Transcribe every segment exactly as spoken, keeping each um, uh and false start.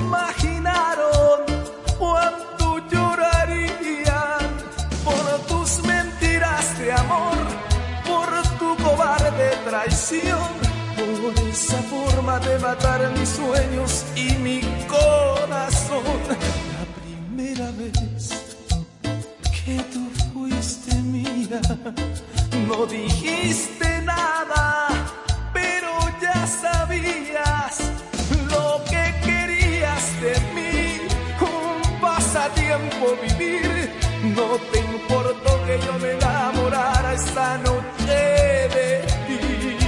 imaginaron cuánto llorarían por tus mentiras de amor, por tu cobarde traición, por esa forma de matar mis sueños y mi corazón. La primera vez que tú fuiste mía, no dijiste nada, pero ya sabías lo que querías de mí, un pasatiempo vivir. No te importó que yo me enamorara esta noche de ti.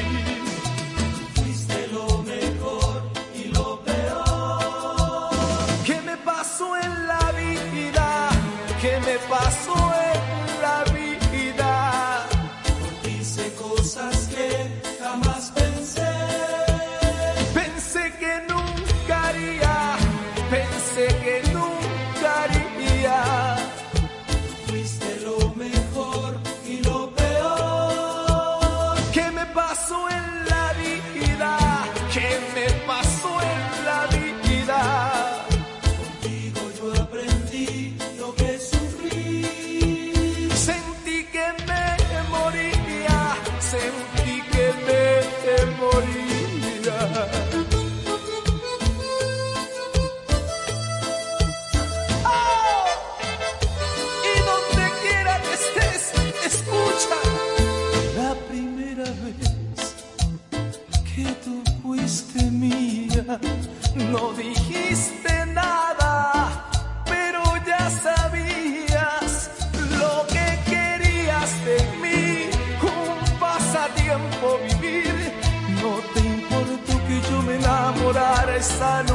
Fuiste lo mejor y lo peor. ¿Qué me pasó en la vida? ¿Qué me pasó en la vida? Hice cosas que jamás pensé. Pensé que nunca haría, pensé que nunca haría. Fuiste lo mejor y lo peor. ¿Qué me pasó en la vida? ¿Qué me pasó en la vida? Contigo yo aprendí lo que sufrí. Sentí que me moría, sentí que me moría. ¡Oh! Y donde quiera que estés, escucha. La primera vez que tú fuiste mía, no dijiste nada, pero ya sabías lo que querías de mí, un pasatiempo vivir. No te importó que yo me enamorara esta